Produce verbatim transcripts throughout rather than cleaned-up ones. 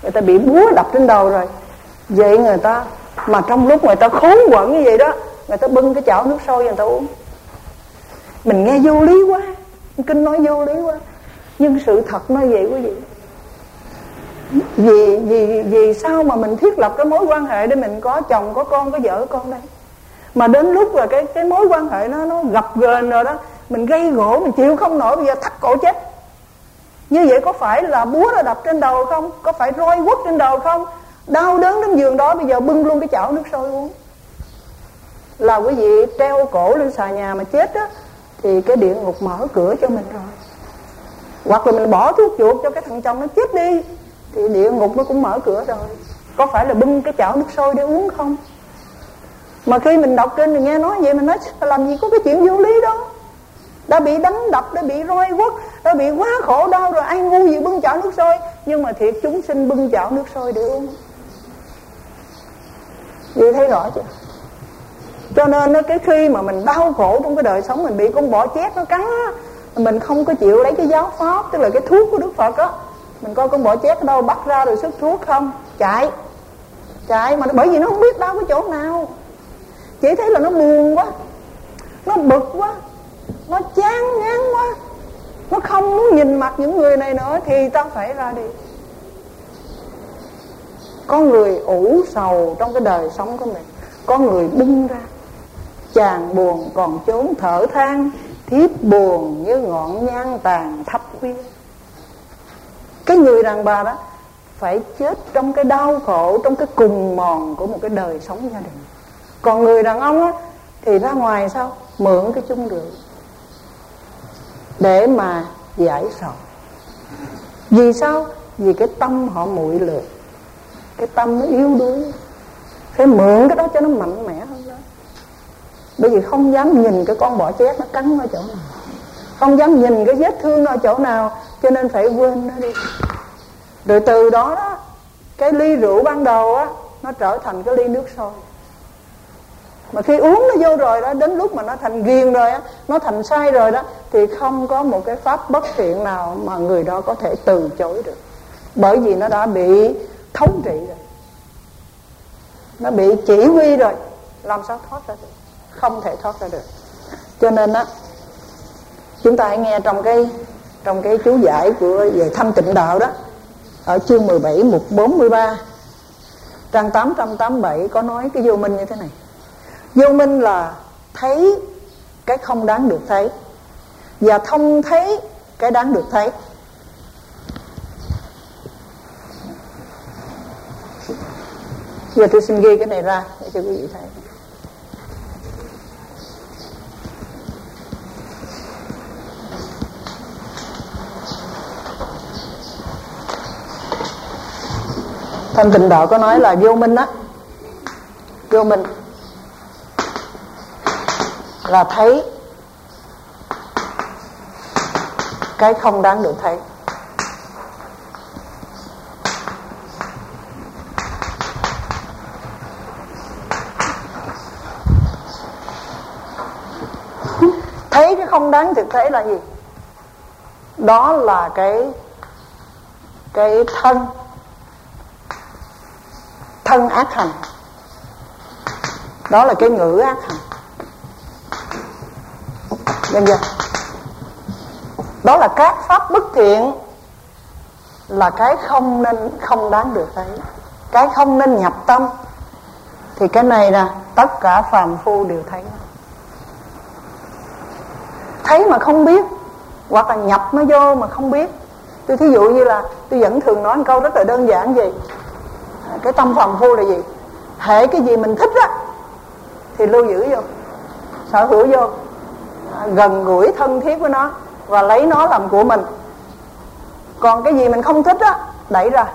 người ta bị búa đập trên đầu rồi. Vậy người ta mà trong lúc người ta khốn quẫn như vậy đó, người ta bưng cái chảo nước sôi người ta uống. Mình nghe vô lý quá, kinh nói vô lý quá, nhưng sự thật nói vậy quý vị. Vì, vì, vì sao mà mình thiết lập cái mối quan hệ để mình có chồng, có con, có vợ, có con đây? Mà đến lúc là cái, cái mối quan hệ nó, nó gập ghềnh rồi đó, mình gây gỗ, mình chịu không nổi, bây giờ thắt cổ chết. Như vậy có phải là búa nó đập trên đầu không? Có phải roi quất trên đầu không? Đau đớn đến giường đó, bây giờ bưng luôn cái chảo nước sôi uống. Là quý vị treo cổ lên xà nhà mà chết á, thì cái địa ngục mở cửa cho mình rồi. Hoặc là mình bỏ thuốc chuột cho cái thằng chồng nó chết đi, thì địa ngục nó cũng mở cửa rồi. Có phải là bưng cái chảo nước sôi để uống không? Mà khi mình đọc kinh mình nghe nói vậy, mình nói làm gì có cái chuyện vô lý đó. Đã bị đánh đập, đã bị roi quất, đã bị quá khổ đau rồi, ai ngu gì bưng chảo nước sôi. Nhưng mà thiệt chúng sinh bưng chảo nước sôi để uống. Vì thấy rõ chưa? Cho nên cái khi mà mình đau khổ trong cái đời sống, mình bị con bọ chét nó cắn á, mình không có chịu lấy cái giáo pháp, tức là cái thuốc của Đức Phật á. Mình coi con bọ chét ở đâu, bắt ra rồi sức thuốc không, chạy chạy mà bởi vì nó không biết đau cái chỗ nào, chỉ thấy là nó buồn quá, nó bực quá, nó chán ngán quá, nó không muốn nhìn mặt những người này nữa, thì ta phải ra đi. Có người ủ sầu trong cái đời sống của mình, có người bung ra. Chàng buồn còn trốn thở than, thiếp buồn như ngọn nhang tàn thấp khuya. Cái người đàn bà đó phải chết trong cái đau khổ, trong cái cùng mòn của một cái đời sống gia đình. Còn người đàn ông á, thì ra ngoài sao? Mượn cái chung rượu để mà giải sầu. Vì sao? Vì cái tâm họ muội lười, cái tâm nó yếu đuối, phải mượn cái đó cho nó mạnh mẽ hơn đó. Bởi vì không dám nhìn cái con bọ chét nó cắn ở chỗ nào, không dám nhìn cái vết thương nó ở chỗ nào, cho nên phải quên nó đi. Rồi từ đó đó, cái ly rượu ban đầu á, nó trở thành cái ly nước sôi. Mà khi uống nó vô rồi đó, đến lúc mà nó thành ghiền rồi á, nó thành say rồi đó, thì không có một cái pháp bất thiện nào mà người đó có thể từ chối được. Bởi vì nó đã bị thống trị rồi, nó bị chỉ huy rồi, làm sao thoát ra được? Không thể thoát ra được. Cho nên á, chúng ta hãy nghe trong cái trong cái chú giải của về thanh tịnh đạo đó, ở chương mười bảy mục bốn mươi ba, trang tám trăm tám mươi bảy có nói cái vô minh như thế này. Vô minh là thấy cái không đáng được thấy, và thông thấy cái đáng được thấy. Giờ tôi xin ghi cái này ra để cho quý vị thấy. Thanh tịnh đạo có nói là vô minh á, vô minh là thấy cái không đáng được thấy. Thấy cái không đáng thực thấy là gì? Đó là cái cái thân thân ác hành, đó là cái ngữ ác hành. Nên chưa? Đó là các pháp bất thiện, là cái không nên không đáng được thấy, cái không nên nhập tâm. Thì cái này nè, tất cả phàm phu đều thấy. Thấy mà không biết, hoặc là nhập nó vô mà không biết. Tôi thí dụ như là tôi vẫn thường nói một câu rất là đơn giản gì, cái tâm phàm phu là gì? Hễ cái gì mình thích á thì lưu giữ vô, sở hữu vô, gần gũi thân thiết với nó và lấy nó làm của mình. Còn cái gì mình không thích á, đẩy ra,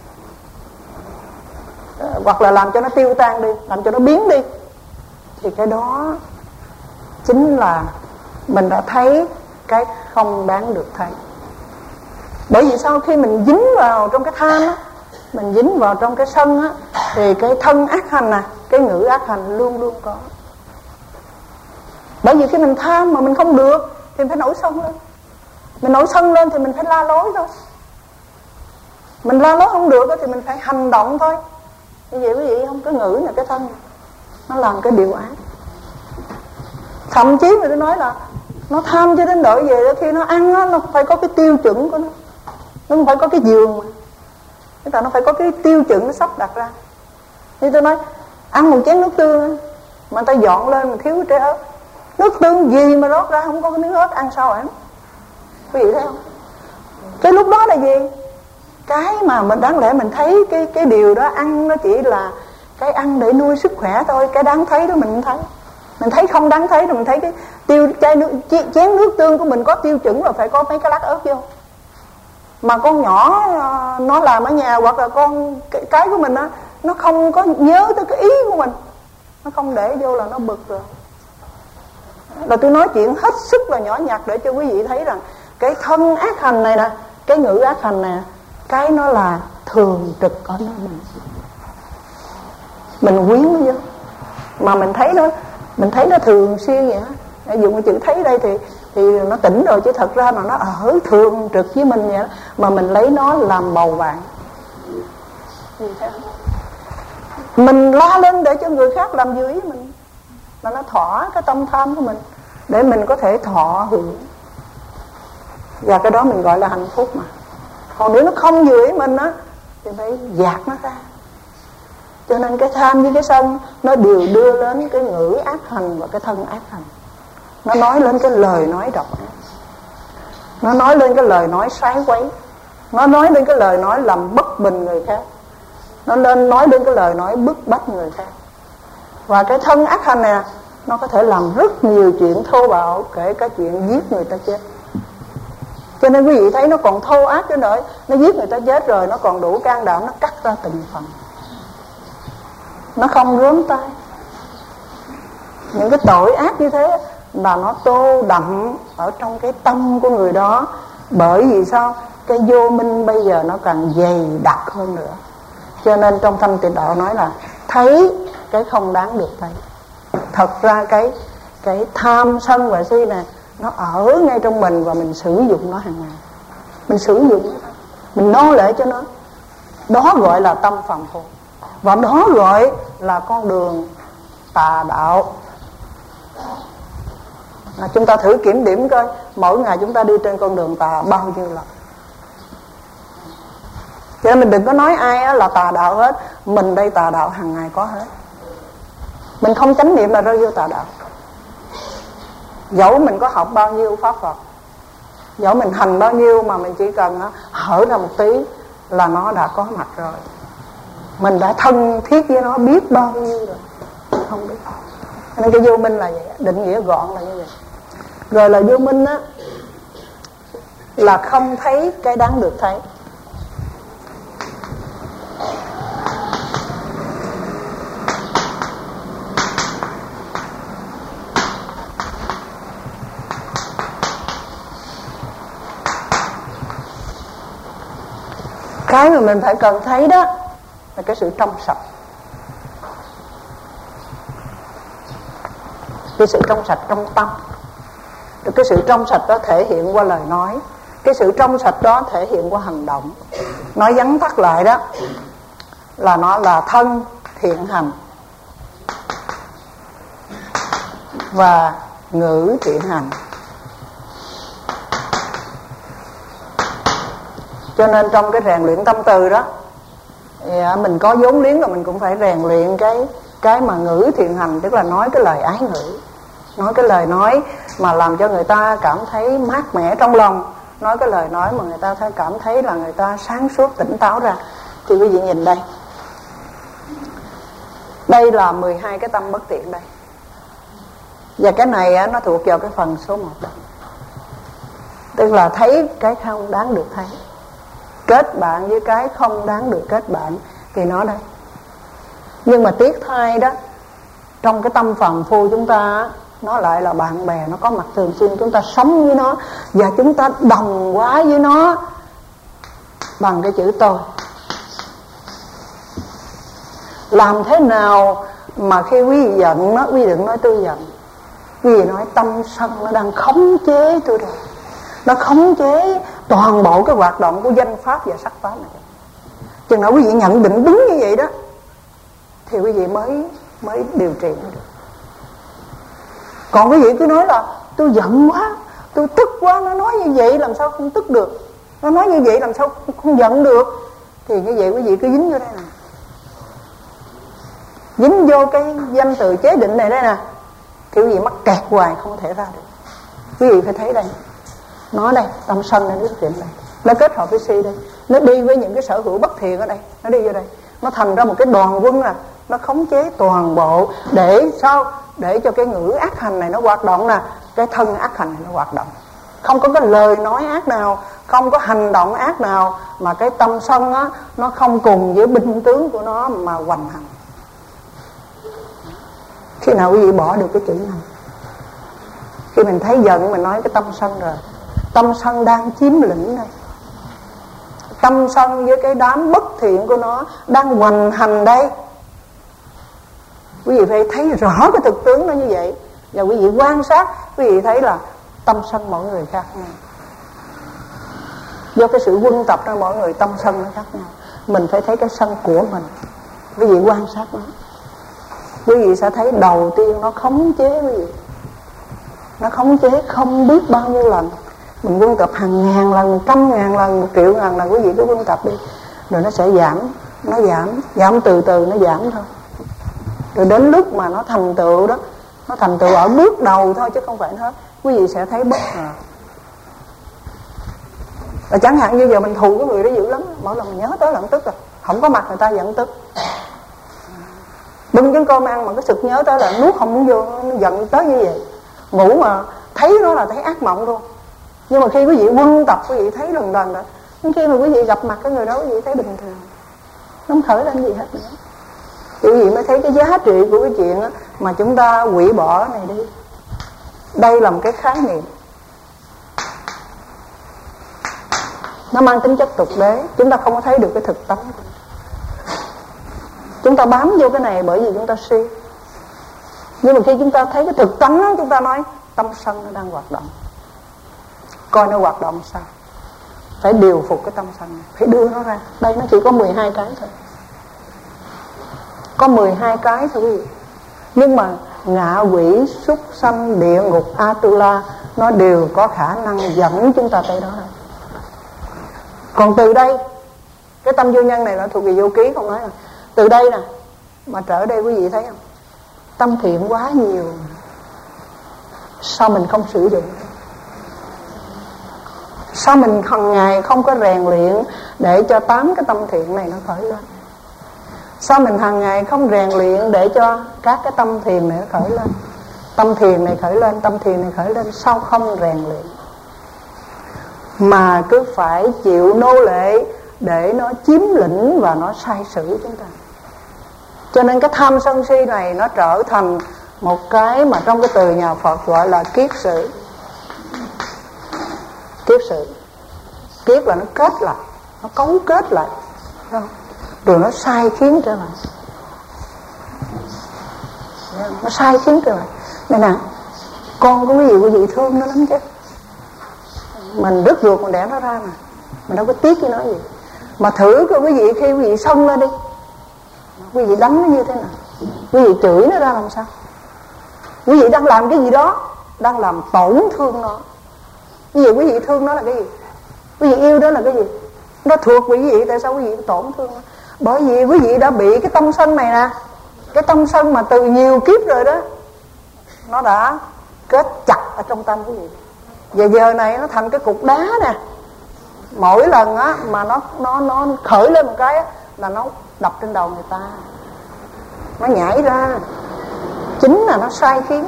hoặc là làm cho nó tiêu tan đi, làm cho nó biến đi. Thì cái đó chính là mình đã thấy cái không đáng được thấy. Bởi vì sau khi mình dính vào trong cái tham á, mình dính vào trong cái sân á, thì cái thân ác hành nè, cái ngữ ác hành luôn luôn có. Bởi vì khi mình tham mà mình không được thì mình phải nổi sân lên. Mình nổi sân lên thì mình phải la lối thôi. Mình la lối không được thì mình phải hành động thôi. Như vậy quý vị không, cái ngữ là cái thân nó làm cái điều ác. Thậm chí người ta nói là nó tham cho đến độ về khi nó ăn á, nó phải có cái tiêu chuẩn của nó. Nó không phải có cái giường mà. Người ta nó phải có cái tiêu chuẩn nó sắp đặt ra. Như tôi nói, ăn một chén nước tương mà người ta dọn lên mà thiếu trái ớt. Nước tương gì mà rót ra không có cái miếng ớt, ăn sao ăn? Quý vị thấy không? Cái lúc đó là gì? Cái mà mình đáng lẽ mình thấy cái cái điều đó ăn nó chỉ là cái ăn để nuôi sức khỏe thôi. Cái đáng thấy đó mình không thấy. Mình thấy không đáng thấy rồi mình thấy cái tiêu chai nước, chén nước tương của mình có tiêu chuẩn là phải có mấy cái lát ớt vô. Mà con nhỏ nó làm ở nhà hoặc là con cái, cái của mình á, nó không có nhớ tới cái ý của mình, nó không để vô là nó bực rồi. Là tôi nói chuyện hết sức là nhỏ nhặt để cho quý vị thấy rằng cái thân ác hành này nè, cái ngữ ác hành nè, cái nó là thường trực ở nơi mình. Mình quyến nó vô mà mình thấy nó, mình thấy nó thường xuyên vậy á. Dùng cái chữ thấy đây thì thì nó tỉnh rồi, chứ thật ra mà nó ở thường trực với mình vậy đó, mà mình lấy nó làm bầu bạn. Mình la lên để cho người khác làm dưới mình, mà nó thỏa cái tâm tham của mình để mình có thể thọ hưởng, và cái đó mình gọi là hạnh phúc mà. Còn nếu nó không dưới mình á thì phải gạt nó ra. Cho nên cái tham với cái sân nó đều đưa đến cái ngữ ác hành và cái thân ác hành. Nó nói lên cái lời nói độc ác, nó nói lên cái lời nói sái quấy, nó nói lên cái lời nói làm bất bình người khác, nó lên nói đến cái lời nói bức bách người khác. Và cái thân ác hành này nó có thể làm rất nhiều chuyện thô bạo, kể cả chuyện giết người ta chết. Cho nên quý vị thấy nó còn thô ác đến nỗi nó giết người ta chết rồi, nó còn đủ can đảm nó cắt ra từng phần, nó không rớm tay. Những cái tội ác như thế là nó tô đậm ở trong cái tâm của người đó. Bởi vì sao? Cái vô minh bây giờ nó càng dày đặc hơn nữa. Cho nên trong Thanh Tịnh Đạo nói là thấy cái không đáng được thấy. Thật ra cái cái tham sân và si này nó ở ngay trong mình, và mình sử dụng nó hàng ngày. Mình sử dụng, mình nô lệ cho nó. Đó gọi là tâm phàm phu, và đó gọi là con đường tà đạo. À, chúng ta thử kiểm điểm coi mỗi ngày chúng ta đi trên con đường tà bao nhiêu lần. Cho nên mình đừng có nói ai là tà đạo hết. Mình đây tà đạo hàng ngày có hết. Mình không chánh niệm là rơi vô tà đạo. Dẫu mình có học bao nhiêu pháp Phật, dẫu mình hành bao nhiêu, mà mình chỉ cần hở ra một tí là nó đã có mặt rồi. Mình đã thân thiết với nó biết bao nhiêu rồi, không biết. Nên cái vô minh là vậy, định nghĩa gọn là như vậy. Rồi là vô minh á là không thấy cái đáng được thấy. Cái mà mình phải cần thấy đó là cái sự trong sạch. Cái sự trong sạch trong tâm. Cái sự trong sạch đó thể hiện qua lời nói. Cái sự trong sạch đó thể hiện qua hành động. Nói vắn tắt lại đó là nó là thân thiện hành và ngữ thiện hành. Cho nên trong cái rèn luyện tâm từ đó, mình có vốn liếng là mình cũng phải rèn luyện cái cái mà ngữ thiện hành, tức là nói cái lời ái ngữ, nói cái lời nói mà làm cho người ta cảm thấy mát mẻ trong lòng, nói cái lời nói mà người ta thấy cảm thấy là người ta sáng suốt tỉnh táo ra. Thì quý vị nhìn đây, đây là mười hai cái tâm bất thiện đây, và cái này á, nó thuộc vào cái phần số một đó, tức là thấy cái không đáng được thấy, kết bạn với cái không đáng được kết bạn, thì nó đây. Nhưng mà tiếc thay đó, trong cái tâm phàm phu chúng ta, nó lại là bạn bè, nó có mặt thường xuyên, chúng ta sống với nó và chúng ta đồng hóa với nó bằng cái chữ tôi. Làm thế nào mà khi quý vị giận nó, quý vị đừng nói tôi giận, quý vị nói tâm sân nó đang khống chế tôi rồi, nó khống chế toàn bộ cái hoạt động của danh pháp và sắc pháp này. Chừng nào quý vị nhận định đúng như vậy đó thì quý vị mới mới điều trị được. Còn quý vị cứ nói là tôi giận quá, tôi tức quá, nó nói như vậy làm sao không tức được, nó nói như vậy làm sao không giận được, thì như vậy quý vị cứ dính vô đây nè, dính vô cái danh từ chế định này đây nè, thì quý vị mắc kẹt hoài không thể ra được. Quý vị phải thấy đây, nó đây, tâm sân này, nước chuyện này, nó kết hợp với si đây, nó đi với những cái sở hữu bất thiện ở đây, nó đi vô đây, nó thành ra một cái đoàn quân à, nó khống chế toàn bộ để sao? Để cho cái ngữ ác hành này nó hoạt động nè, cái thân ác hành này nó hoạt động. Không có cái lời nói ác nào, không có hành động ác nào mà cái tâm sân á nó không cùng với binh tướng của nó mà hoành hành. Khi nào quý vị bỏ được cái chữ này, khi mình thấy giận mình nói cái tâm sân rồi, tâm sân đang chiếm lĩnh đây, tâm sân với cái đám bất thiện của nó đang hoành hành đây. Quý vị phải thấy rõ cái thực tướng nó như vậy, và quý vị quan sát, quý vị thấy là tâm sân mỗi người khác nhau, do cái sự quân tập ra mỗi người tâm sân nó khác nhau. Mình phải thấy cái sân của mình, quý vị quan sát nó, quý vị sẽ thấy đầu tiên nó khống chế quý vị, nó khống chế không biết bao nhiêu lần. Mình quân tập hàng ngàn lần, một trăm ngàn lần, một triệu ngàn lần, quý vị cứ quân tập đi, rồi nó sẽ giảm, nó giảm, giảm từ từ nó giảm thôi. Rồi đến lúc mà nó thành tựu đó, nó thành tựu ở bước đầu thôi chứ không phải hết, quý vị sẽ thấy bất ngờ. Và chẳng hạn như giờ mình thù cái người đó dữ lắm, mỗi lần mình nhớ tới là tức rồi, không có mặt người ta vẫn tức. Bưng cái cơm ăn mà cái sực nhớ tới là nuốt không muốn vô, nó giận tới như vậy. Ngủ mà thấy nó là thấy ác mộng luôn. Nhưng mà khi quý vị quân tập, quý vị thấy lần lần rồi, nhưng khi mà quý vị gặp mặt cái người đó, quý vị thấy bình thường, nó không khởi lên gì hết nữa. Thì quý vị mới thấy cái giá trị của cái chuyện đó, mà chúng ta hủy bỏ cái này đi. Đây là một cái khái niệm, nó mang tính chất tục đế, chúng ta không có thấy được cái thực tánh. Chúng ta bám vô cái này bởi vì chúng ta si. Nhưng mà khi chúng ta thấy cái thực tánh đó, chúng ta nói tâm sân nó đang hoạt động, coi nó hoạt động sao, phải điều phục cái tâm sân này, phải đưa nó ra. Đây nó chỉ có mười hai cái thôi, có mười hai cái thôi quý vị. Nhưng mà ngạ quỷ, súc sanh, địa ngục, Atula nó đều có khả năng dẫn chúng ta tới đó. Còn từ đây, cái tâm vô nhân này là thuộc về vô ký, không nói rồi. Từ đây nè mà trở đây quý vị thấy không, tâm thiện quá nhiều, sao mình không sử dụng? Sao mình hằng ngày không có rèn luyện để cho tám cái tâm thiện này nó khởi lên? Sao mình hàng ngày không rèn luyện để cho các cái tâm thiền này nó khởi lên? Tâm thiền này khởi lên, tâm thiền này khởi lên, sao không rèn luyện? Mà cứ phải chịu nô lệ để nó chiếm lĩnh và nó sai sử chúng ta. Cho nên cái tham sân si này nó trở thành một cái mà trong cái từ nhà Phật gọi là kiết sử. Kiết sử, kiết là nó kết lại, nó cấu kết lại, rồi nó sai khiến trở lại, nó sai khiến trở lại. Đây nè, con của quý vị, quý vị thương nó lắm chứ, mình rứt ruột mình đẻ nó ra mà, mình đâu có tiếc với nó gì. Mà thử coi quý vị, khi quý vị xông lên đi, quý vị đánh nó như thế nào, quý vị chửi nó ra làm sao? Quý vị đang làm cái gì đó, đang làm tổn thương nó. Quý vị, quý vị thương nó là cái gì? Quý vị yêu đó là cái gì? Nó thuộc quý vị, tại sao quý vị tổn thương nó? Bởi vì quý vị đã bị cái tâm sân này nè, cái tâm sân mà từ nhiều kiếp rồi đó, nó đã kết chặt ở trong tâm quý vị. Giờ giờ này nó thành cái cục đá nè, mỗi lần á mà nó nó nó khởi lên một cái á, là nó đập trên đầu người ta, nó nhảy ra. Chính là nó sai khiến.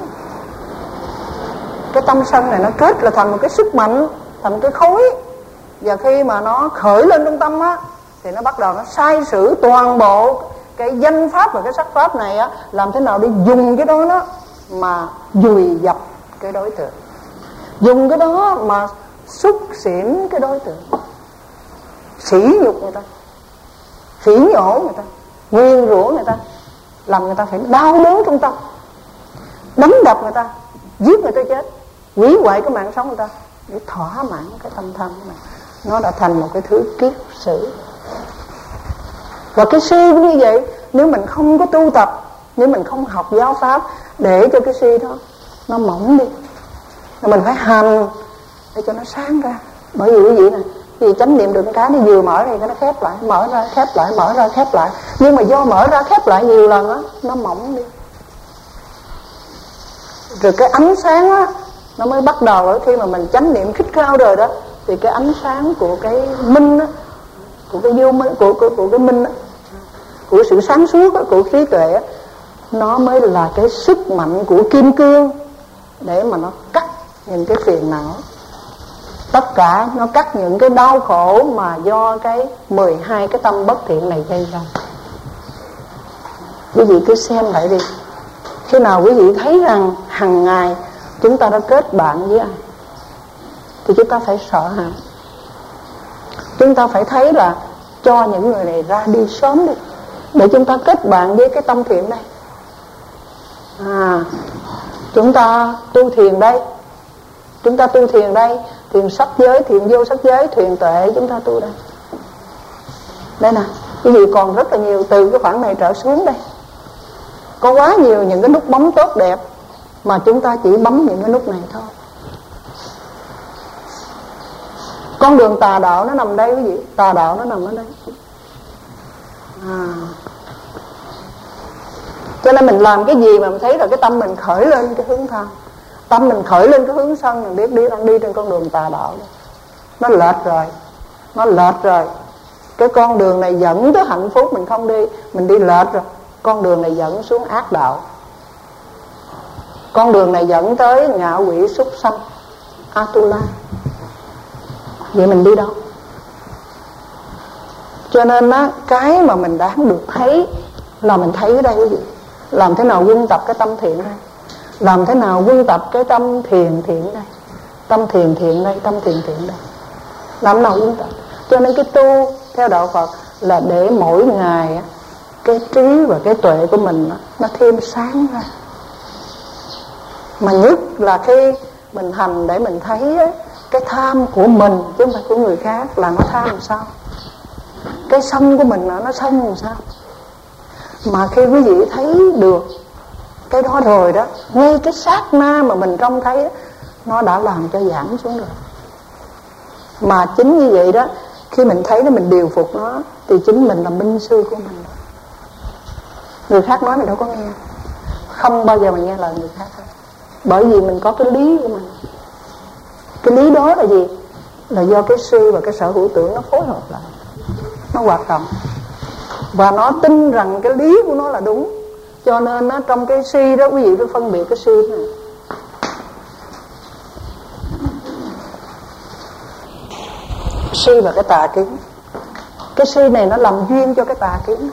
Cái tâm sân này nó kết là thành một cái sức mạnh, thành một cái khối. Và khi mà nó khởi lên trong tâm á, thì nó bắt đầu nó sai sử toàn bộ cái danh pháp và cái sắc pháp này á, làm thế nào để dùng cái đó đó mà dùi dập cái đối tượng, dùng cái đó mà xúc xỉn cái đối tượng, sỉ nhục người ta, phỉ nhổ người ta, nguyền rủa người ta, làm người ta phải đau đớn trong tâm, đánh đập người ta, giết người ta chết, hủy hoại cái mạng sống người ta để thỏa mãn cái tâm tham này. Nó đã thành một cái thứ kiết sử. Và cái si cũng như vậy. Nếu mình không có tu tập, nếu mình không học giáo pháp, để cho cái si đó nó mỏng đi, mình phải hành để cho nó sáng ra. Bởi vì quý vị này, vì chánh niệm được cái nó vừa mở ra cái nó khép lại, mở ra khép lại, mở ra khép lại. Nhưng mà do mở ra khép lại nhiều lần á, nó mỏng đi. Rồi cái ánh sáng á, nó mới bắt đầu ở khi mà mình chánh niệm khích cao rồi đó, thì cái ánh sáng của cái minh á, của cái vô minh, của, của, của cái minh á, của sự sáng suốt á, của trí tuệ á, nó mới là cái sức mạnh của kim cương để mà nó cắt những cái phiền não. Tất cả nó cắt những cái đau khổ mà do cái mười hai cái tâm bất thiện này gây ra. Quý vị cứ xem lại đi. Khi nào quý vị thấy rằng hàng ngày chúng ta đã kết bạn với ai, thì chúng ta phải sợ hãi. Chúng ta phải thấy là cho những người này ra đi sớm đi, để chúng ta kết bạn với cái tâm thiện đây. À, chúng ta tu thiền đây, chúng ta tu thiền đây, thiền sắc giới, thiền vô sắc giới, thiền tuệ, chúng ta tu đây. Đây nè, quý vị còn rất là nhiều, từ cái khoảng này trở xuống đây có quá nhiều những cái nút bấm tốt đẹp, mà chúng ta chỉ bấm những cái nút này thôi. Con đường tà đạo nó nằm đây quý vị, tà đạo nó nằm ở đây. À, cho nên mình làm cái gì mà mình thấy là cái tâm mình khởi lên cái hướng tham, tâm mình khởi lên cái hướng sân, mình biết đi đang đi trên con đường tà đạo đó. Nó lệch rồi, nó lệch rồi. Cái con đường này dẫn tới hạnh phúc mình không đi, mình đi lệch rồi. Con đường này dẫn xuống ác đạo, con đường này dẫn tới ngạ quỷ súc sanh Atula. Vậy mình đi đâu? Cho nên á, cái mà mình đáng được thấy là mình thấy ở đây quý vị. Làm thế nào quân tập cái tâm thiện đây, làm thế nào quân tập cái tâm thiền thiện đây, tâm thiền thiện đây, tâm thiền thiện đây, làm thế nào quân tập. Cho nên cái tu theo đạo Phật là để mỗi ngày cái trí và cái tuệ của mình nó thêm sáng ra. Mà nhất là khi mình hành để mình thấy cái tham của mình chứ không phải của người khác là nó tham làm sao, cái sân của mình nó sân làm sao. Mà khi quý vị thấy được cái đó rồi đó, ngay cái sát na mà mình trông thấy nó đã làm cho giảm xuống rồi. Mà chính như vậy đó, khi mình thấy nó mình điều phục nó, thì chính mình là minh sư của mình đó. Người khác nói mình đâu có nghe, không bao giờ mình nghe lời người khác hết. Bởi vì mình có cái lý của mình. Cái lý đó là gì? Là do cái si và cái sở hữu tưởng nó phối hợp lại, nó hoạt động, và nó tin rằng cái lý của nó là đúng. Cho nên nó trong cái si đó quý vị phải phân biệt cái si này. Si và cái tà kiến. Cái si này nó làm duyên cho cái tà kiến.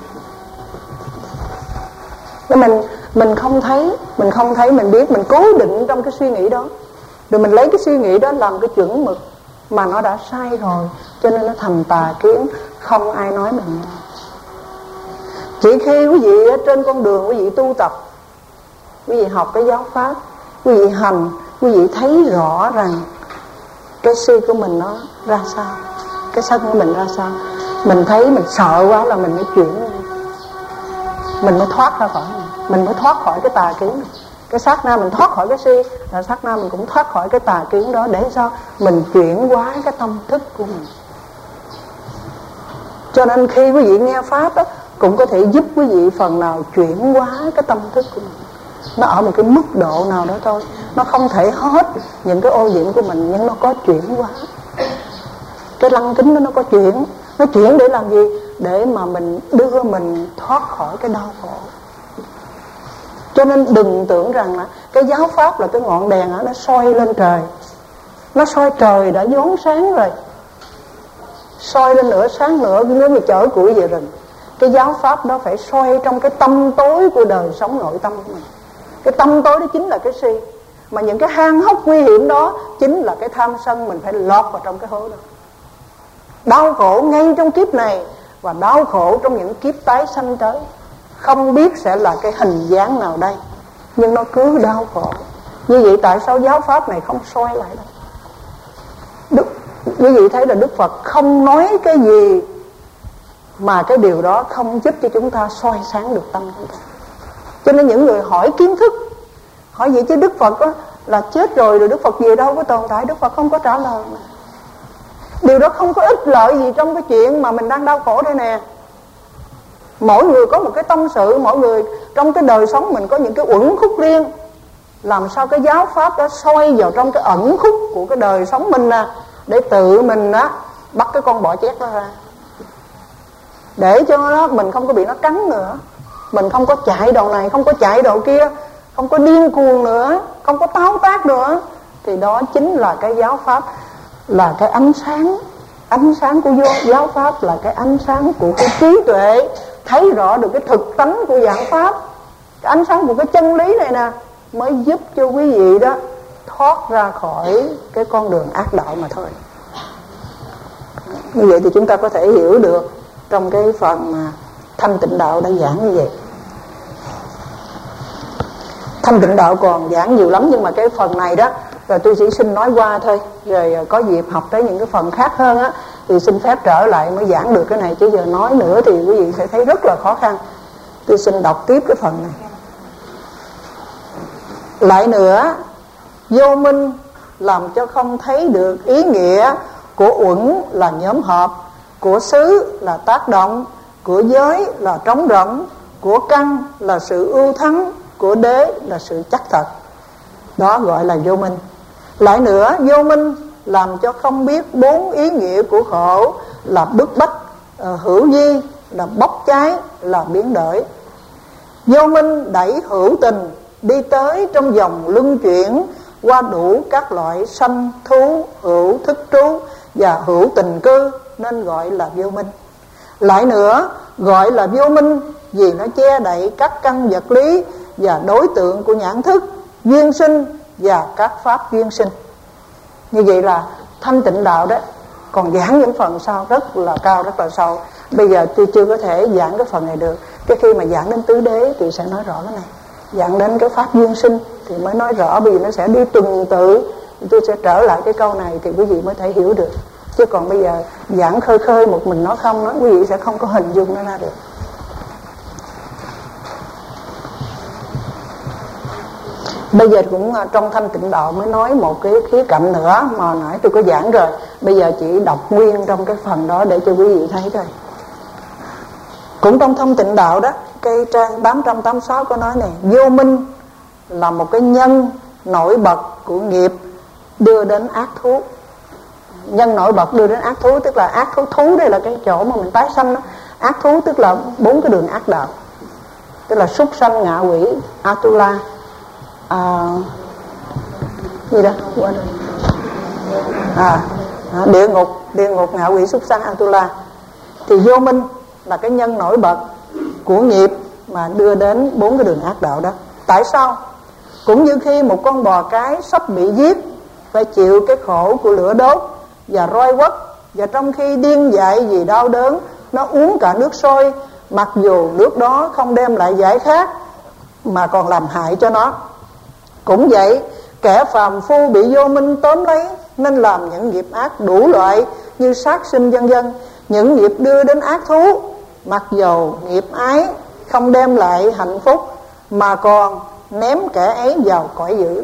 Nên mình mình không thấy, mình không thấy, mình biết, mình cố định trong cái suy nghĩ đó, rồi mình lấy cái suy nghĩ đó làm cái chuẩn mực, mà nó đã sai rồi, cho nên nó thành tà kiến, không ai nói mình nghe. Chỉ khi quý vị ở trên con đường quý vị tu tập, quý vị học cái giáo pháp, quý vị hành, quý vị thấy rõ rằng cái si của mình nó ra sao, cái sân của mình ra sao. Mình thấy mình sợ quá là mình mới chuyển ra, mình mới thoát ra khỏi này, mình mới thoát khỏi cái tà kiến này. Cái sát na mình thoát khỏi cái si, là sát na mình cũng thoát khỏi cái tà kiến đó. Để sao? Mình chuyển hóa cái tâm thức của mình. Cho nên khi quý vị nghe pháp đó, cũng có thể giúp quý vị phần nào chuyển hóa cái tâm thức của mình. Nó ở một cái mức độ nào đó thôi, nó không thể hết những cái ô nhiễm của mình, nhưng nó có chuyển hóa. Cái lăng kính đó nó có chuyển. Nó chuyển để làm gì? Để mà mình đưa mình thoát khỏi cái đau khổ. Cho nên đừng tưởng rằng là cái giáo pháp là cái ngọn đèn đó, nó soi lên trời. Nó soi trời đã vốn sáng rồi, soi lên nữa sáng nữa, nếu mà chở củi về rừng. Cái giáo pháp đó phải soi trong cái tâm tối của đời sống nội tâm của mình. Cái tâm tối đó chính là cái si. Mà những cái hang hốc nguy hiểm đó chính là cái tham sân. Mình phải lọt vào trong cái hố đó. Đau khổ ngay trong kiếp này, và đau khổ trong những kiếp tái sanh tới. Không biết sẽ là cái hình dáng nào đây, nhưng nó cứ đau khổ. Như vậy tại sao giáo pháp này không soi lại đâu? Đức, quý vị thấy là Đức Phật không nói cái gì mà cái điều đó không giúp cho chúng ta soi sáng được tâm chúng ta. Cho nên những người hỏi kiến thức, hỏi vậy chứ Đức Phật đó, là chết rồi rồi Đức Phật về đâu có tồn tại, Đức Phật không có trả lời mà. Điều đó không có ích lợi gì trong cái chuyện mà mình đang đau khổ đây nè. Mỗi người có một cái tâm sự, mỗi người trong cái đời sống mình có những cái uẩn khúc riêng. Làm sao cái giáo pháp đó soi vào trong cái ẩn khúc của cái đời sống mình nè, để tự mình á bắt cái con bọ chét đó ra, để cho nó mình không có bị nó cắn nữa, mình không có chạy đầu này, không có chạy đầu kia, không có điên cuồng nữa, không có táo tác nữa. Thì đó chính là cái giáo pháp, là cái ánh sáng. Ánh sáng của giáo pháp là cái ánh sáng của cái trí tuệ, thấy rõ được cái thực tánh của dạng pháp. Cái ánh sáng của cái chân lý này nè mới giúp cho quý vị đó thoát ra khỏi cái con đường ác đạo mà thôi. Như vậy thì chúng ta có thể hiểu được trong cái phần mà Thanh Tịnh Đạo đã giảng như vậy. Thanh Tịnh Đạo còn giảng nhiều lắm, nhưng mà cái phần này đó rồi tôi chỉ xin nói qua thôi, rồi có dịp học tới những cái phần khác hơn á thì xin phép trở lại mới giảng được cái này, chứ giờ nói nữa thì quý vị sẽ thấy rất là khó khăn. Tôi xin đọc tiếp cái phần này. Lại nữa, vô minh làm cho không thấy được ý nghĩa của uẩn là nhóm hợp, của xứ là tác động, của giới là trống rỗng, của căn là sự ưu thắng, của đế là sự chắc thật. Đó gọi là vô minh. Lại nữa, vô minh làm cho không biết bốn ý nghĩa của khổ là bức bách, hữu vi là bốc cháy, là biến đổi. Vô minh đẩy hữu tình đi tới trong vòng luân chuyển qua đủ các loại sanh thú, hữu thức trú và hữu tình cư, nên gọi là vô minh. Lại nữa, gọi là vô minh vì nó che đậy các căn vật lý và đối tượng của nhãn thức, duyên sinh và các pháp duyên sinh. Như vậy là Thanh Tịnh Đạo đó còn giảng những phần sau rất là cao, rất là sâu. Bây giờ tôi chưa có thể giảng cái phần này được. Cái khi mà giảng đến tứ đế thì sẽ nói rõ cái này. Giảng đến cái pháp duyên sinh thì mới nói rõ, bởi vì nó sẽ đi tuần tự. Tôi sẽ trở lại cái câu này thì quý vị mới thể hiểu được. Chứ còn bây giờ giảng khơi khơi một mình nói không, nói quý vị sẽ không có hình dung nó ra được. Bây giờ cũng trong Thanh Tịnh Đạo mới nói một cái khía cạnh nữa mà nãy tôi có giảng rồi. Bây giờ chỉ đọc nguyên trong cái phần đó để cho quý vị thấy thôi. Cũng trong Thanh Tịnh Đạo đó, cái trang tám trăm tám mươi sáu có nói này: vô minh là một cái nhân nổi bật của nghiệp đưa đến ác thú. Nhân nổi bật đưa đến ác thú tức là ác thú, thú đây là cái chỗ mà mình tái sanh đó. Ác thú tức là bốn cái đường ác đạo, tức là súc sanh, ngạ quỷ, Atula, à, gì đó quên rồi. À, địa ngục, địa ngục, ngạ quỷ, súc sanh, Atula. Thì vô minh là cái nhân nổi bật của nghiệp mà đưa đến bốn cái đường ác đạo đó. Tại sao? Cũng như khi một con bò cái sắp bị giết, phải chịu cái khổ của lửa đốt và roi quất, và trong khi điên dại vì đau đớn, nó uống cả nước sôi, mặc dù nước đó không đem lại giải khát mà còn làm hại cho nó. Cũng vậy, kẻ phàm phu bị vô minh tóm lấy nên làm những nghiệp ác đủ loại như sát sinh vân vân, những nghiệp đưa đến ác thú, mặc dầu nghiệp ái không đem lại hạnh phúc mà còn ném kẻ ấy vào cõi dữ.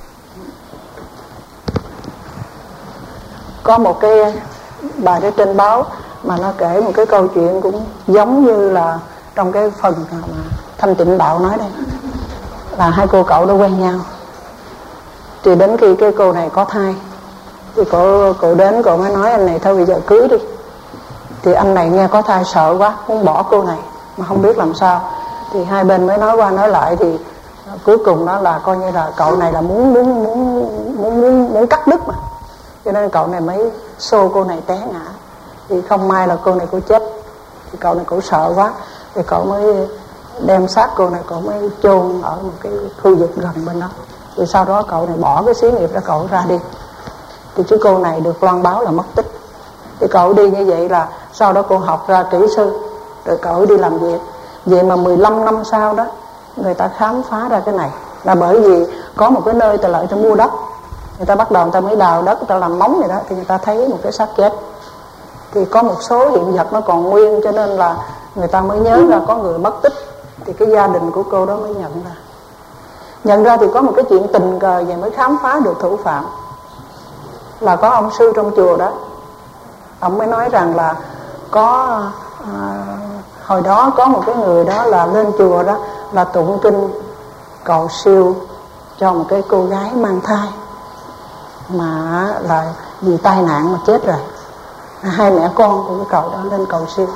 Có một cái bài đó trên báo mà nó kể một cái câu chuyện cũng giống như là trong cái phần mà Thanh Tịnh Đạo nói đây, là hai cô cậu đã quen nhau. Thì đến khi cái cô này có thai thì cô, cô đến cô mới nói: anh này thôi bây giờ cưới đi. Thì anh này nghe có thai sợ quá, muốn bỏ cô này mà không biết làm sao. Thì hai bên mới nói qua nói lại, thì cuối cùng đó là coi như là cậu này là muốn muốn muốn muốn muốn, muốn cắt đứt mà, cho nên cậu này mới xô cô này té ngã. Thì không may là cô này cô chết. Thì cậu này cũng sợ quá, thì cậu mới đem xác cô này, cậu mới chôn ở một cái khu vực gần bên đó. Thì sau đó cậu này bỏ cái xí nghiệp đó, cậu ra đi. Thì chú cô này được loan báo là mất tích. Thì cậu đi như vậy là sau đó cô học ra kỹ sư, rồi cậu đi làm việc. Vậy mà mười lăm năm sau đó người ta khám phá ra cái này, là bởi vì có một cái nơi ta lợi ta mua đất, người ta bắt đầu người ta mới đào đất, người ta làm móng này đó, thì người ta thấy một cái xác chết. thì có một số hiện vật nó còn nguyên, cho nên là người ta mới nhớ ra có người mất tích. Thì cái gia đình của cô đó mới nhận ra. Nhận ra thì có một cái chuyện tình cờ vậy mới khám phá được thủ phạm. Là có ông sư trong chùa đó, ông mới nói rằng là có à, hồi đó có một cái người đó là lên chùa đó là tụng kinh cầu siêu cho một cái cô gái mang thai mà là vì tai nạn mà chết rồi. Hai mẹ con của cái cậu đó lên cầu siêu.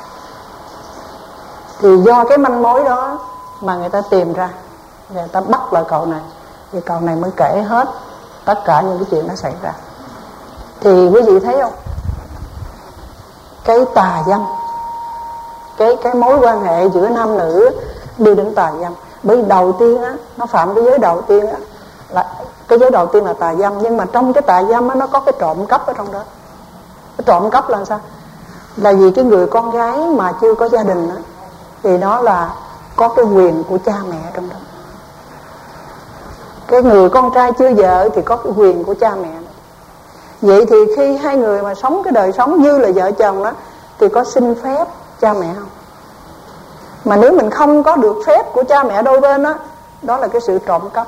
Thì do cái manh mối đó mà người ta tìm ra, người ta bắt lại cậu này. Thì cậu này mới kể hết tất cả những cái chuyện đã xảy ra. Thì quý vị thấy không, cái tà dâm, cái cái mối quan hệ giữa nam nữ đi đến tà dâm. Bởi vì đầu tiên á, nó phạm cái giới đầu tiên á, là cái giới đầu tiên là tà dâm. Nhưng mà trong cái tà dâm á, nó có cái trộm cắp ở trong đó. Cái trộm cắp là sao? Là vì cái người con gái mà chưa có gia đình á, thì nó là có cái quyền của cha mẹ trong đó. Cái người con trai chưa vợ thì có cái quyền của cha mẹ. Vậy thì khi hai người mà sống cái đời sống như là vợ chồng đó, thì có xin phép cha mẹ không? Mà nếu mình không có được phép của cha mẹ đôi bên đó, đó là cái sự trộm cắp.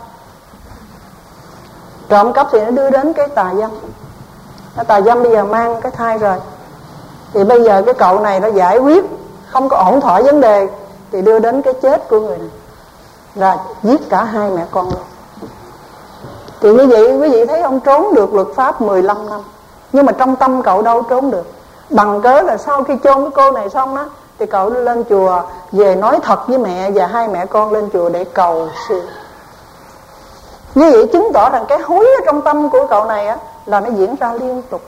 Trộm cắp thì nó đưa đến cái tà dâm. Cái tà dâm bây giờ mang cái thai rồi, thì bây giờ cái cậu này nó giải quyết không có ổn thỏa vấn đề, thì đưa đến cái chết của người này, là giết cả hai mẹ con luôn. Thì như vậy quý vị thấy ông trốn được luật pháp mười lăm năm. Nhưng mà trong tâm cậu đâu trốn được. Bằng cớ là sau khi chôn cái cô này xong đó, thì cậu lên chùa về nói thật với mẹ, và hai mẹ con lên chùa để cầu siêu. Như vậy chứng tỏ rằng cái hối ở trong tâm của cậu này á, là nó diễn ra liên tục.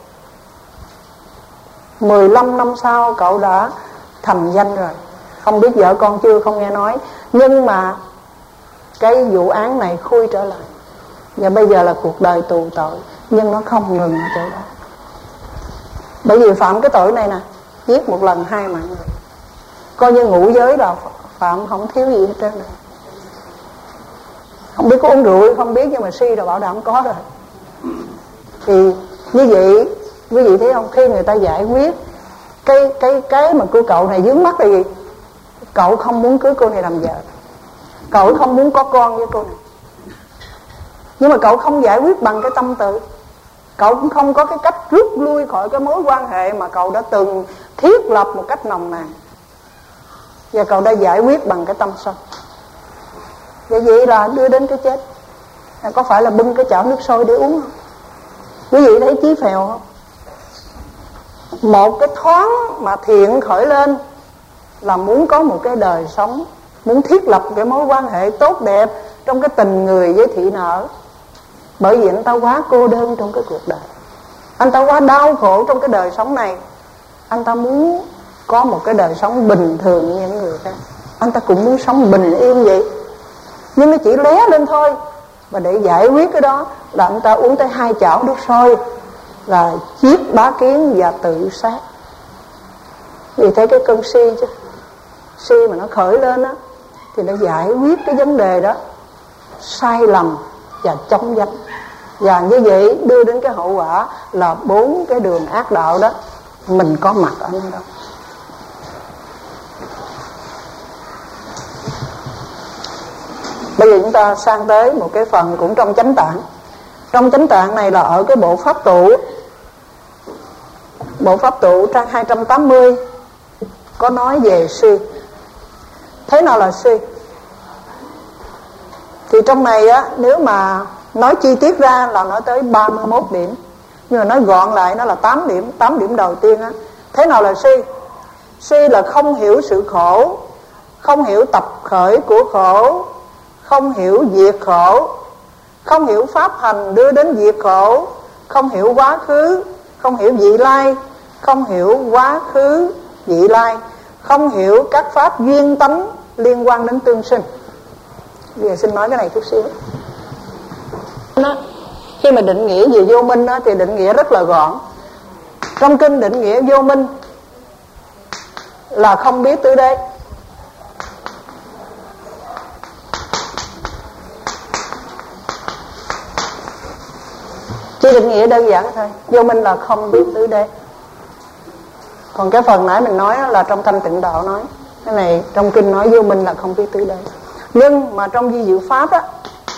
mười lăm năm sau cậu đã thành danh rồi. Không biết vợ con chưa, không nghe nói. Nhưng mà cái vụ án này khui trở lại, và bây giờ là cuộc đời tù tội. Nhưng nó không ngừng ở chỗ đó. Bởi vì phạm cái tội này nè, giết một lần hai mạng người, coi như ngũ giới là phạm không thiếu gì hết trơn này. Không biết có uống rượu không biết, nhưng mà si là bảo đảm có rồi. Thì như vậy quý vị thấy không, khi người ta giải quyết cái cái cái mà cô cậu này vướng mắc là gì? Cậu không muốn cưới cô này làm vợ, cậu không muốn có con với cô này. Nhưng mà cậu không giải quyết bằng cái tâm tự. Cậu cũng không có cái cách rút lui khỏi cái mối quan hệ mà cậu đã từng thiết lập một cách nồng nàn, và cậu đã giải quyết bằng cái tâm sân. Vậy vậy là đưa đến cái chết. Có phải là bưng cái chảo nước sôi để uống không? Quý vị thấy chí phèo không? Một cái thoáng mà thiện khởi lên là muốn có một cái đời sống, muốn thiết lập cái mối quan hệ tốt đẹp trong cái tình người với thị nở. Bởi vì anh ta quá cô đơn trong cái cuộc đời, anh ta quá đau khổ trong cái đời sống này. Anh ta muốn có một cái đời sống bình thường như những người khác. Anh ta cũng muốn sống bình yên vậy, nhưng nó chỉ lóe lên thôi. Và để giải quyết cái đó là anh ta uống tới hai chảo nước sôi, là giết bá kiến và tự sát. Vì thấy cái cơn si chứ, si mà nó khởi lên á, thì nó giải quyết cái vấn đề đó sai lầm và chống danh. Và như vậy đưa đến cái hậu quả là bốn cái đường ác đạo đó mình có mặt ở nơi đó. Bây giờ chúng ta sang tới một cái phần cũng trong chánh tạng. Trong chánh tạng này là ở cái bộ pháp tụ, bộ pháp tụ trang hai trăm tám mươi có nói về si. Thế nào là si? Thì trong này á, nếu mà nói chi tiết ra là nói tới ba mươi mốt điểm, nhưng mà nói gọn lại nó là tám điểm. Tám điểm đầu tiên á, thế nào là si? Si là không hiểu sự khổ, không hiểu tập khởi của khổ, không hiểu diệt khổ, không hiểu pháp hành đưa đến diệt khổ, không hiểu quá khứ, không hiểu vị lai, không hiểu quá khứ vị lai, không hiểu các pháp duyên tánh liên quan đến tương sinh. Bây giờ xin nói cái này chút xíu. Khi mà định nghĩa về vô minh đó, thì định nghĩa rất là gọn. Trong kinh định nghĩa vô minh là không biết tứ đế. Chỉ định nghĩa đơn giản thôi, vô minh là không biết tứ đế. Còn cái phần nãy mình nói là trong Thanh Tịnh Đạo nói, cái này trong kinh nói vô minh là không biết tứ đế. Nhưng mà trong vi diệu pháp á,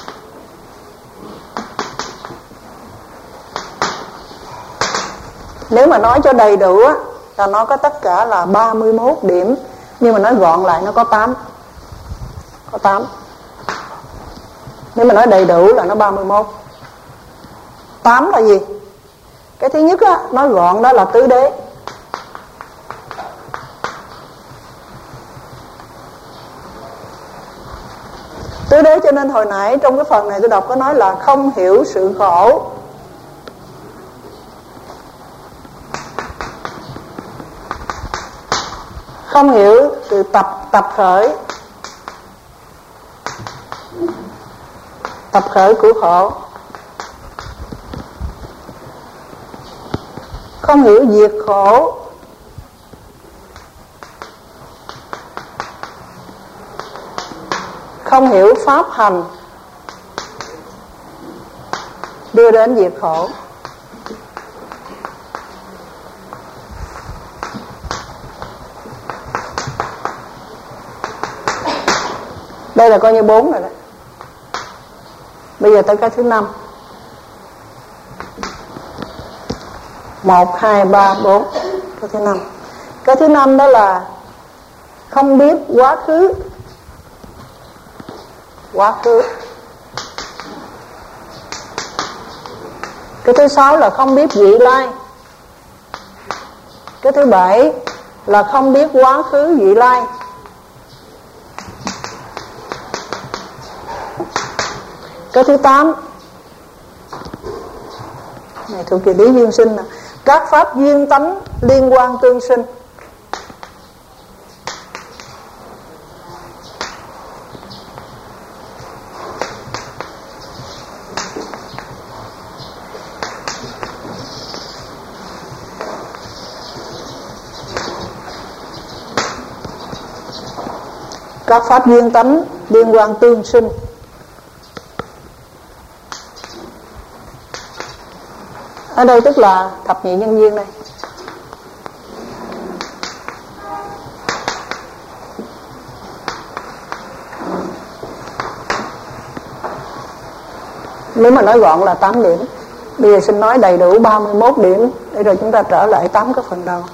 nếu mà nói cho đầy đủ á, là nó có tất cả là ba mươi mốt điểm. Nhưng mà nói gọn lại nó có tám. Có tám. Nếu mà nói đầy đủ là nó ba mươi mốt. Tám là gì? Cái thứ nhất á, nói gọn đó là tứ đế. Tứ đế cho nên hồi nãy trong cái phần này tôi đọc có nói là không hiểu sự khổ. Không hiểu sự tập tập khởi. Tập khởi của khổ. Không hiểu diệt khổ. Không hiểu pháp hành đưa đến diệt khổ. Đây là coi như bốn rồi đó. Bây giờ tới cái thứ năm. Một, hai, ba, bốn. Cái thứ năm. Cái thứ năm đó là không biết quá khứ. Quá khứ. Cái thứ sáu là không biết vị lai. Cái thứ bảy là không biết quá khứ vị lai. Cái thứ tám này thuộc về lý duyên sinh nè. Các pháp duyên tánh liên quan tương sinh. Các pháp duyên tánh liên quan tương sinh. Ở đây tức là thập nhị nhân duyên đây. Nếu mà nói gọn là tám điểm. Bây giờ xin nói đầy đủ ba mươi mốt điểm. Để rồi chúng ta trở lại tám cái phần đầu.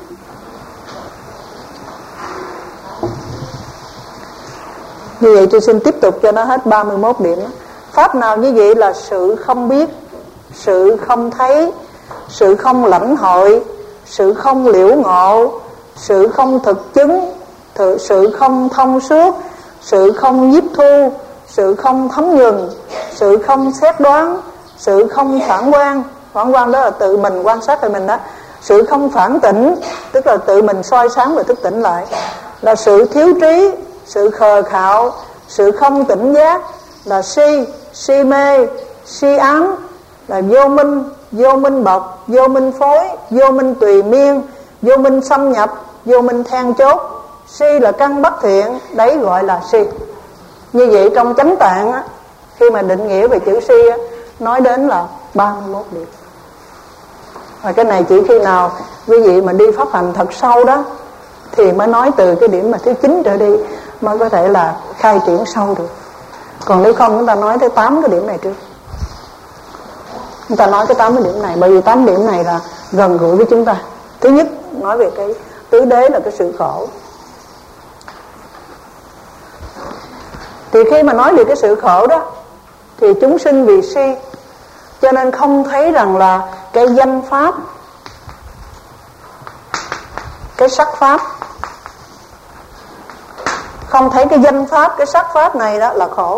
Như vậy tôi xin tiếp tục cho nó hết ba mươi mốt điểm. Pháp nào như vậy là sự không biết, sự không thấy, sự không lãnh hội, sự không liễu ngộ, sự không thực chứng, sự không thông suốt, sự không nhiếp thu, sự không thấm nhuần, sự không xét đoán, sự không phản quan. Phản quan đó là tự mình quan sát về mình đó. Sự không phản tỉnh, tức là tự mình soi sáng và thức tỉnh lại. Là sự thiếu trí, sự khờ khạo, sự không tỉnh giác, là si, si mê, si ám, là vô minh, vô minh bọc, vô minh phối, vô minh tùy miên, vô minh xâm nhập, vô minh then chốt. Si là căn bất thiện, đấy gọi là si. Như vậy trong chánh tạng á, khi mà định nghĩa về chữ si á, nói đến là ba mươi mốt điểm. Và cái này chỉ khi nào quý vị mà đi pháp hành thật sâu đó thì mới nói từ cái điểm mà thứ chín trở đi mới có thể là khai triển sâu được. Còn nếu không chúng ta nói tới tám cái điểm này trước. Chúng ta nói cái tám cái điểm này, bởi vì tám điểm này là gần gũi với chúng ta. Thứ nhất nói về cái tứ đế là cái sự khổ. Thì khi mà nói về cái sự khổ đó thì chúng sinh vì si, cho nên không thấy rằng là cái danh pháp, cái sắc pháp, không thấy cái danh pháp, cái sắc pháp này đó là khổ.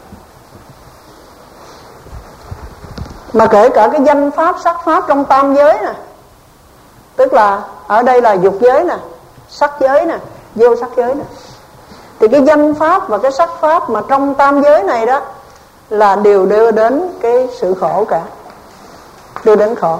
Mà kể cả cái danh pháp, sắc pháp trong tam giới nè, tức là ở đây là dục giới nè, sắc giới nè, vô sắc giới nè, thì cái danh pháp và cái sắc pháp mà trong tam giới này đó là đều đưa đến cái sự khổ cả, đưa đến khổ.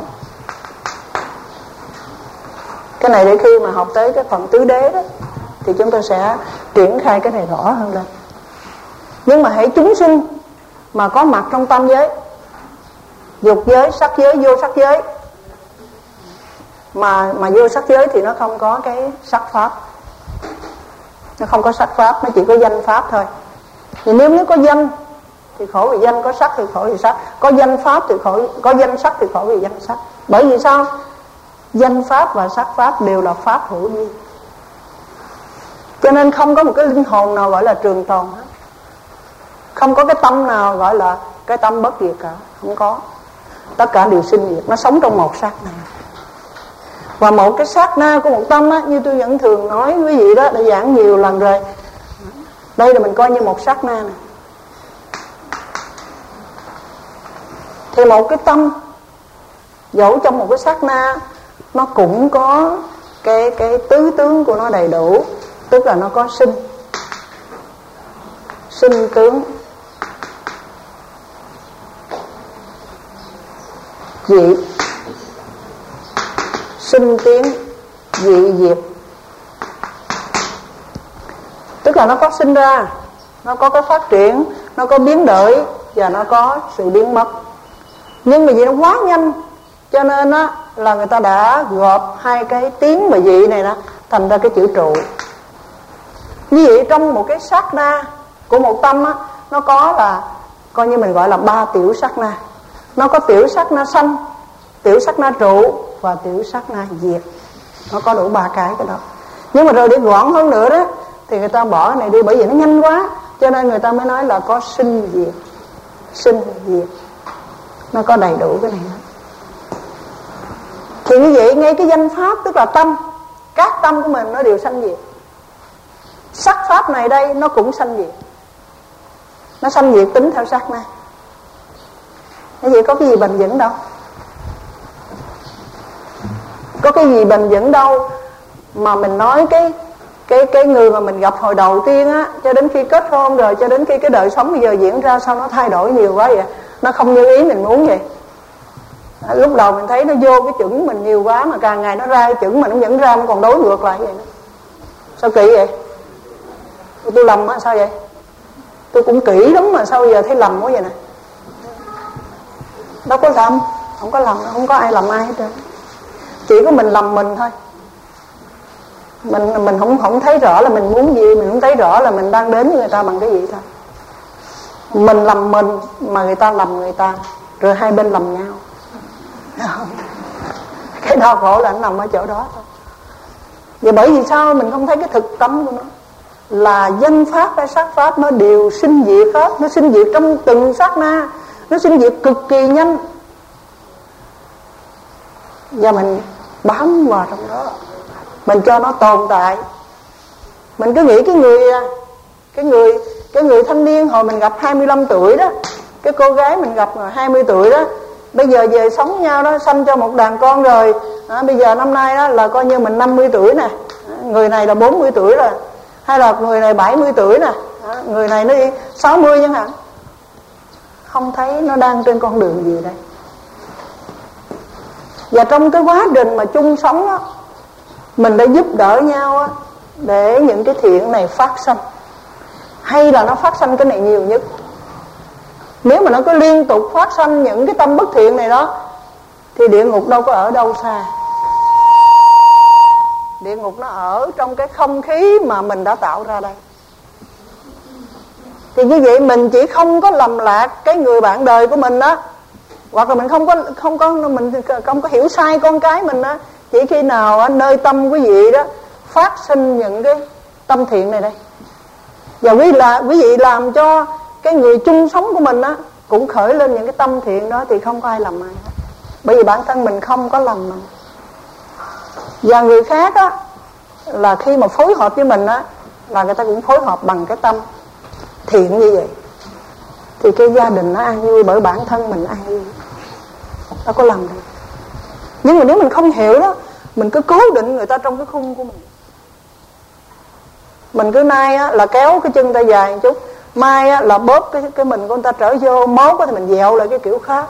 Cái này để khi mà học tới cái phần tứ đế đó thì chúng ta sẽ triển khai cái này rõ hơn lên. Nhưng mà hãy chúng sinh mà có mặt trong tam giới, dục giới, sắc giới, vô sắc giới, mà mà vô sắc giới thì nó không có cái sắc pháp, nó không có sắc pháp, nó chỉ có danh pháp thôi. Thì nếu nếu có danh thì khổ vì danh, có sắc thì khổ vì sắc, có danh pháp thì khổ, có danh sắc thì khổ vì danh sắc. Bởi vì sao? Danh pháp và sắc pháp đều là pháp hữu vi, cho nên không có một cái linh hồn nào gọi là trường tồn hết, không có cái tâm nào gọi là cái tâm bất diệt cả, không có. Tất cả đều sinh diệt, nó sống trong một sát na. Và một cái sát na của một tâm á, như tôi vẫn thường nói quý vị đó, đã giảng nhiều lần rồi. Đây là mình coi như một sát na này. Thì một cái tâm dẫu trong một cái sát na nó cũng có cái cái tứ tướng của nó đầy đủ, tức là nó có sinh, sinh tướng, dị, sinh tiến, dị diệt. Tức là nó có sinh ra, nó có cái phát triển, nó có biến đổi và nó có sự biến mất. Nhưng mà vì nó quá nhanh, cho nên á là người ta đã gộp hai cái tiến và dị này đó thành ra cái chữ trụ. Như vậy trong một cái sát na của một tâm á, nó có là coi như mình gọi là ba tiểu sát na. Nó có tiểu sát na sanh, tiểu sát na trụ và tiểu sát na diệt. Nó có đủ ba cái cái đó. Nhưng mà rồi để gọn hơn nữa đó thì người ta bỏ cái này đi, bởi vì nó nhanh quá, cho nên người ta mới nói là có sinh diệt, sinh diệt. Nó có đầy đủ cái này đó. Thì như vậy ngay cái danh pháp tức là tâm, các tâm của mình nó đều sanh diệt. Sắc pháp này đây nó cũng sanh diệt, nó sanh diệt tính theo sát na. Như vậy có cái gì bền vững đâu, có cái gì bền vững đâu mà mình nói cái cái cái người mà mình gặp hồi đầu tiên á, cho đến khi kết hôn rồi, cho đến khi cái đời sống bây giờ diễn ra, sao nó thay đổi nhiều quá vậy? Nó không như ý mình muốn vậy. Lúc đầu mình thấy nó vô cái chuẩn mình nhiều quá, mà càng ngày nó ra cái chuẩn mà nó vẫn ra, nó còn đối ngược lại vậy đó. Sao kỳ vậy? Tôi lầm á, sao vậy? Tôi cũng kỹ lắm mà sao giờ thấy lầm quá vậy nè? Đâu có lầm, không có lầm, không có ai lầm ai hết trơn. Chỉ có mình lầm mình thôi. Mình mình không không thấy rõ là mình muốn gì, mình không thấy rõ là mình đang đến với người ta bằng cái gì thôi. Mình lầm mình mà người ta lầm người ta, rồi hai bên lầm nhau. Cái đau khổ là nó nằm ở chỗ đó thôi. Và bởi vì sao mình không thấy cái thực tâm của nó là danh pháp hay sắc pháp nó đều sinh diệt hết, nó sinh diệt trong từng sát na, nó sinh diệt cực kỳ nhanh. Và mình bám vào trong đó, mình cho nó tồn tại. Mình cứ nghĩ cái người cái người cái người thanh niên hồi mình gặp hai mươi lăm tuổi đó, cái cô gái mình gặp hai mươi tuổi đó, bây giờ về sống với nhau đó, sanh cho một đàn con rồi à, bây giờ năm nay đó là coi như mình năm mươi tuổi nè, người này là bốn mươi tuổi rồi, hay là người này bảy mươi tuổi nè, à, người này nó đi sáu mươi chẳng hạn. Không thấy nó đang trên con đường gì đây. Và trong cái quá trình mà chung sống á, mình đã giúp đỡ nhau á, để những cái thiện này phát sinh, hay là nó phát sinh cái này nhiều nhất. Nếu mà nó cứ liên tục phát sinh những cái tâm bất thiện này đó, thì địa ngục đâu có ở đâu xa. Địa ngục nó ở trong cái không khí mà mình đã tạo ra đây. Thì như vậy mình chỉ không có lầm lạc cái người bạn đời của mình đó, hoặc là mình không có không có mình không có hiểu sai con cái mình đó. Chỉ khi nào ở nơi tâm quý vị đó phát sinh những cái tâm thiện này đây, và quý là quý vị làm cho cái người chung sống của mình á cũng khởi lên những cái tâm thiện đó, thì không có ai lầm ai hết. Bởi vì bản thân mình không có lầm mình. Và người khác á là khi mà phối hợp với mình á, là người ta cũng phối hợp bằng cái tâm thiện như vậy, thì cái gia đình nó an vui, bởi bản thân mình an vui, đâu có lầm đâu. Nhưng mà nếu mình không hiểu đó, mình cứ cố định người ta trong cái khung của mình. Mình cứ nay á là kéo cái chân ta dài một chút, mai á là bóp cái cái mình của người ta trở vô, mốt á thì mình dẹo lại cái kiểu khác.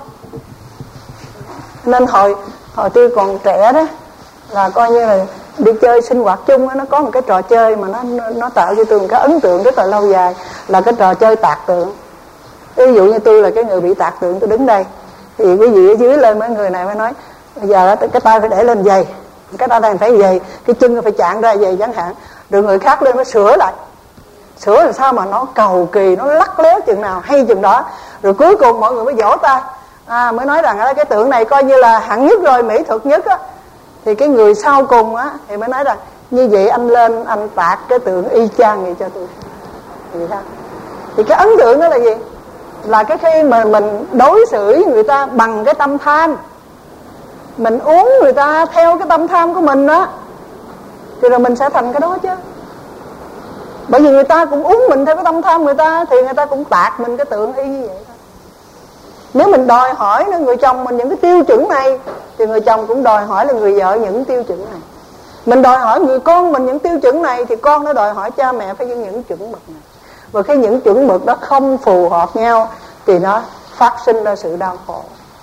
Nên hồi hồi tôi còn trẻ đó, là coi như là đi chơi sinh hoạt chung á, nó có một cái trò chơi mà nó nó tạo cho tôi một cái ấn tượng rất là lâu dài, là cái trò chơi tạc tượng. Ví dụ như tôi là cái người bị tạc tượng, tôi đứng đây, thì quý vị ở dưới lên mấy người này mới nói bây giờ cái tay phải để lên giày, cái đó đang phải vậy, cái chân phải chạm ra vậy chẳng hạn, rồi người khác lên nó sửa lại, sửa làm sao mà nó cầu kỳ, nó lắc léo chừng nào hay chừng đó, rồi cuối cùng mọi người mới vỗ tay, à, mới nói rằng cái tượng này coi như là hạng nhất rồi, mỹ thuật nhất á. Thì cái người sau cùng á thì mới nói rằng như vậy anh lên anh tạc cái tượng y chang vậy cho tôi. Thì sao? Thì cái ấn tượng đó là gì? Là cái khi mà mình đối xử với người ta bằng cái tâm tham, mình uống người ta theo cái tâm tham của mình đó, thì rồi mình sẽ thành cái đó chứ. Bởi vì người ta cũng uống mình theo cái tâm tham người ta, thì người ta cũng tạc mình cái tượng y như vậy thôi. Nếu mình đòi hỏi người chồng mình những cái tiêu chuẩn này, thì người chồng cũng đòi hỏi là người vợ những tiêu chuẩn này. Mình đòi hỏi người con mình những tiêu chuẩn này, thì con nó đòi hỏi cha mẹ phải những những chuẩn mực này. Và khi những chuẩn mực đó không phù hợp nhau, thì nó phát sinh ra sự đau khổ.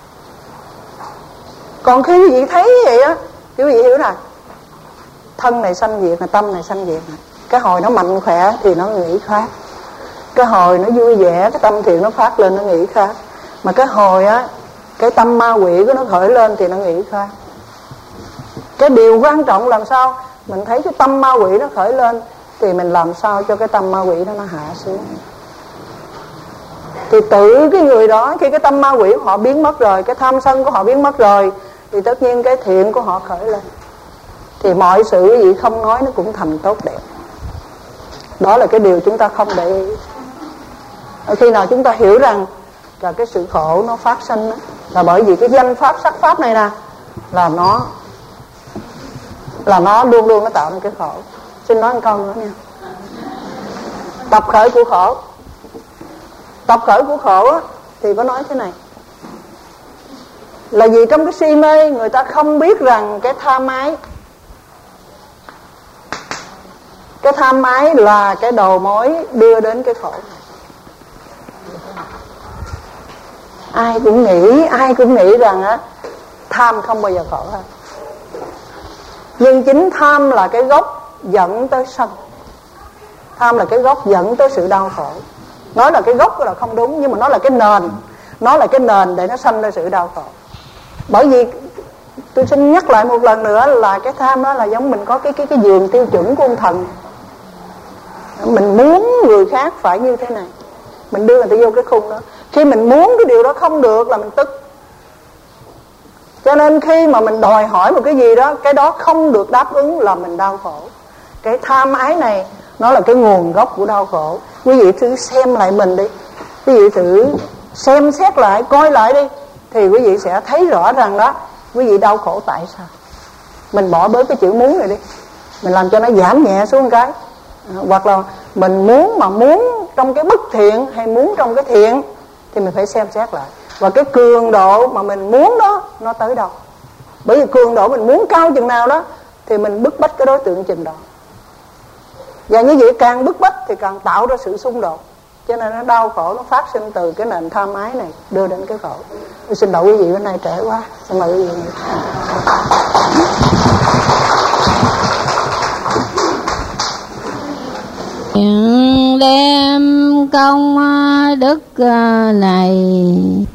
Còn khi quý vị thấy vậy á, quý vị hiểu rồi, thân này sanh diệt, là tâm này sanh diệt. Cái hồi nó mạnh khỏe thì nó nghĩ khác, cái hồi nó vui vẻ, cái tâm thiện nó phát lên nó nghĩ khác. Mà cái hồi á, cái tâm ma quỷ của nó khởi lên thì nó nghĩ khác. Cái điều quan trọng làm sao mình thấy cái tâm ma quỷ nó khởi lên, thì mình làm sao cho cái tâm ma quỷ đó nó hạ xuống. Thì tự cái người đó, khi cái tâm ma quỷ của họ biến mất rồi, cái tham sân của họ biến mất rồi, thì tất nhiên cái thiện của họ khởi lên, thì mọi sự gì không nói nó cũng thành tốt đẹp. Đó là cái điều chúng ta không để ý. Khi nào chúng ta hiểu rằng là cái sự khổ nó phát sinh đó, là bởi vì cái danh pháp sắc pháp này nè, là nó là nó luôn luôn nó tạo nên cái khổ. Xin nói một câu nữa nha. Tập khởi của khổ, tập khởi của khổ á, thì có nói thế này, là vì trong cái si mê người ta không biết rằng cái tham ái, cái tham ái là cái đầu mối đưa đến cái khổ này. Ai cũng nghĩ, ai cũng nghĩ rằng á, tham không bao giờ khổ hết. Nhưng chính tham là cái gốc dẫn tới sân. Tham là cái gốc dẫn tới sự đau khổ. Nói là cái gốc là không đúng, nhưng mà nó là cái nền. Nó là cái nền để nó sanh ra sự đau khổ. Bởi vì tôi xin nhắc lại một lần nữa là cái tham đó là giống mình có cái cái cái giường tiêu chuẩn của ông thần. Mình muốn người khác phải như thế này, mình đưa người ta vô cái khung đó. Khi mình muốn cái điều đó không được là mình tức. Cho nên khi mà mình đòi hỏi một cái gì đó, cái đó không được đáp ứng là mình đau khổ. Cái tham ái này nó là cái nguồn gốc của đau khổ. Quý vị thử xem lại mình đi, quý vị thử xem xét lại, coi lại đi, thì quý vị sẽ thấy rõ rằng đó, quý vị đau khổ tại sao. Mình bỏ bớt cái chữ muốn này đi, mình làm cho nó giảm nhẹ xuống một cái. Hoặc là mình muốn mà muốn trong cái bất thiện hay muốn trong cái thiện, thì mình phải xem xét lại. Và cái cường độ mà mình muốn đó nó tới đâu. Bởi vì cường độ mình muốn cao chừng nào đó, thì mình bức bách cái đối tượng chừng đó. Và như vậy càng bức bách thì càng tạo ra sự xung đột. Cho nên nó đau khổ, nó phát sinh từ cái nền tham ái này đưa đến cái khổ. Tôi xin lỗi quý vị, bữa nay trễ quá, xin mời quý vị. đem công đức này